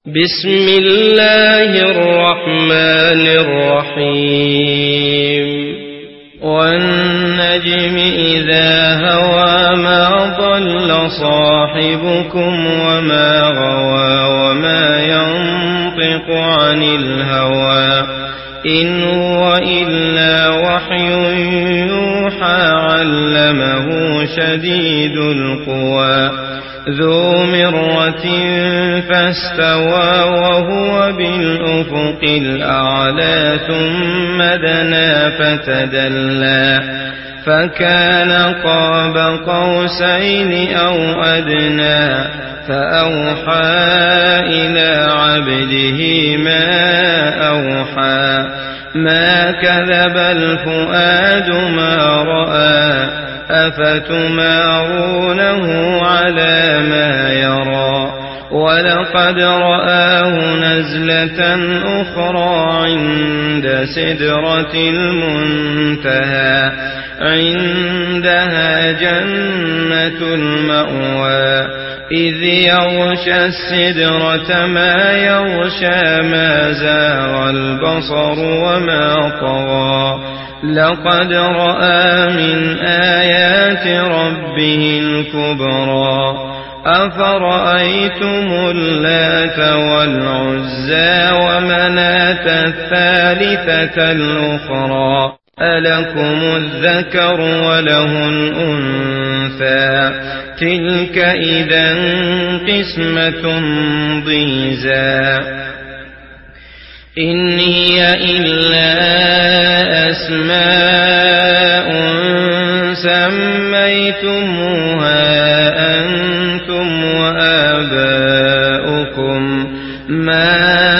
بسم الله الرحمن الرحيم والنجم إذا هوى ما ضل صاحبكم وما غوى وما ينطق عن الهوى إن هو إلا وحي يوحى علمه شديد القوى ذو مرة فاستوى وهو بالأفق الأعلى ثم دنا فتدلى فكان قاب قوسين أو أدنى فأوحى إلى عبده ما أوحى ما كذب الفؤاد ما رأى أفتمارونه على ما يرى ولقد رآه نزلة أخرى عند سدرة المنتهى عندها جنة المأوى إذ يغشى السدرة ما يغشى ما زاغ البصر وما طغى لقد رأى من آيات ربه الكبرى أفرأيتم اللات والعزى ومناة الثالثة الأخرى ألكم الذكر وله الأنثى تلك إذا قسمة ضيزى إن هي إلا أسماء سميتموها أنتم وآباؤكم ما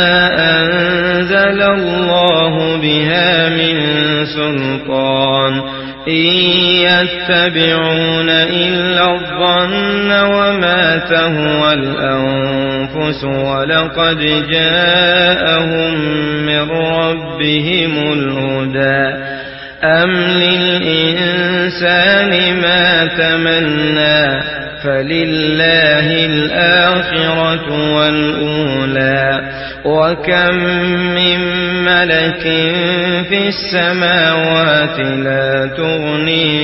أنزل الله بها من سلطان إن يتبعون إلا الظن وما تهوى الأنفس ولقد جاءهم من ربهم الهدى أم للإنسان ما تمنى فلله الآخرة والأولى وكم من ملك في السماوات لا تغني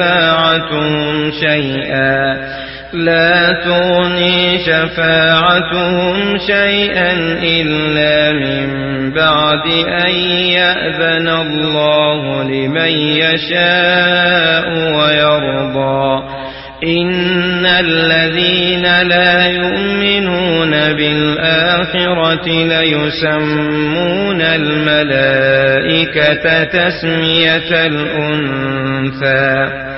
شفاعتهم شيئا إلا من بعد أن يأذن الله لمن يشاء ويرضى إن الذين لا يؤمنون بالآخرة ليسمون الملائكة تسمية الأنثى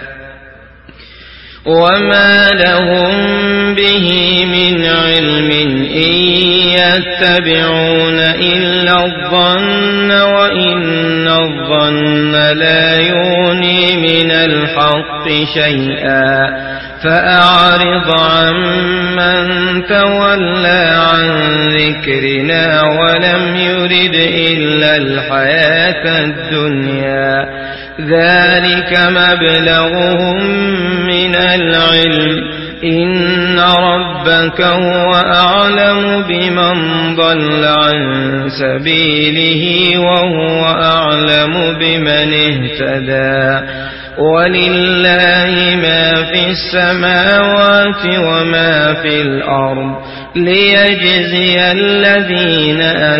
وما لهم به من علم إن يتبعون إلا الظن وإن الظن لا يغني من الحق شيئا فأعرض عمن تولى عن ذكرنا ولم يرد إلا الحياة الدنيا ذلك مبلغهم من العلم إن ربك هو أعلم بمن ضل عن سبيله وهو أعلم بمن اهتدى ولله ما في السماوات وما في الأرض ليجزي الذين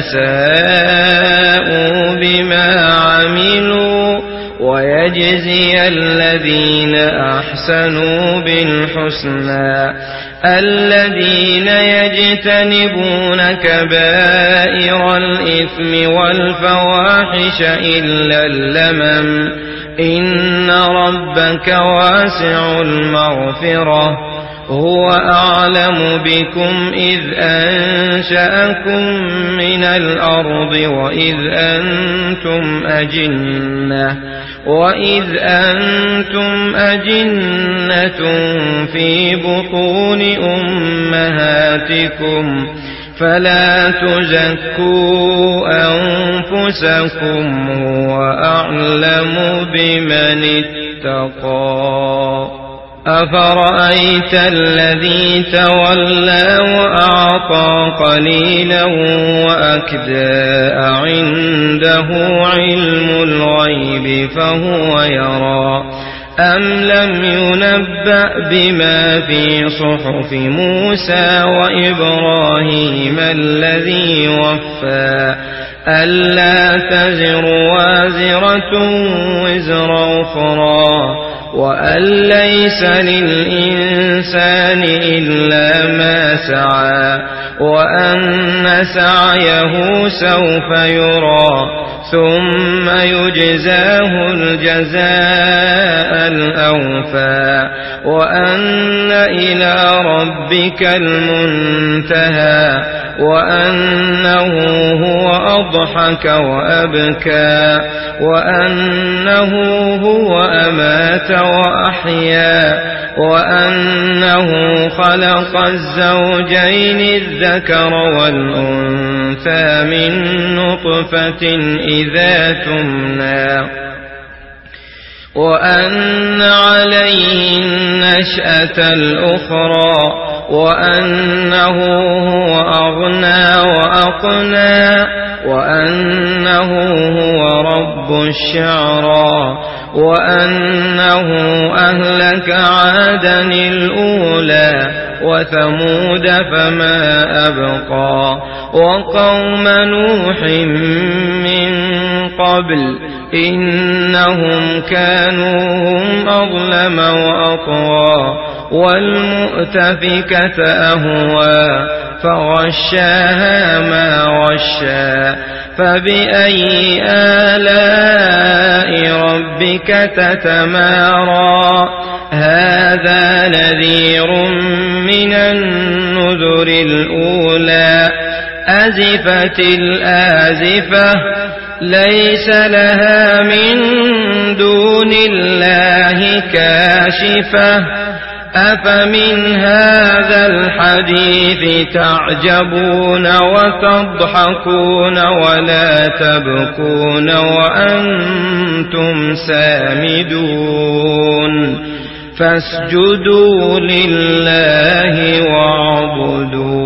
أساءوا بما عملوا ويجزي الذين أحسنوا بالحسنى الذين يجتنبون كبائر الإثم والفواحش إلا اللمم إن ربك واسع المغفرة هو أعلم بكم إذ أنشأكم من الأرض وإذ أنتم أجنة في بطون أمهاتكم فلا تزكوا أنفسكم هو أعلم بمن اتقى أفرأيت الذي تولى وأعطى قليلا وأكدى عنده علم الغيب فهو يرى أم لم ينبأ بما في صحف موسى وإبراهيم الذي وفى ألا تزر وازرة وزر أخرى وأن ليس للإنسان إلا ما سعى وأن سعيه سوف يرى ثم يجزاه الجزاء الأوفى وأن إلى ربك المنتهى وأنه هو أضحك وأبكى وأنه هو أمات وأحيا وأنه خلق الزوجين الذكر والأنثى من نطفة إذا تمنى وأن عليه النشأة الأخرى وأنه هو أغنى وأقنى وأنه هو رب الشعرى وأنه أهلك عادا الأولى وثمود فما أبقى وقوم نوح من قبل إنهم كانوا هم أظلم وأطغى والمؤتفكة أهوى فغشاها ما غشا فبأي آلاء ربك تتمارى هذا نذير من النذر الأولى أزفت الآزفة ليس لها من دون الله كاشفة أفمن هذا الحديث تعجبون وتضحكون ولا تبكون وأنتم سامدون فاسجدوا لله واعبدوا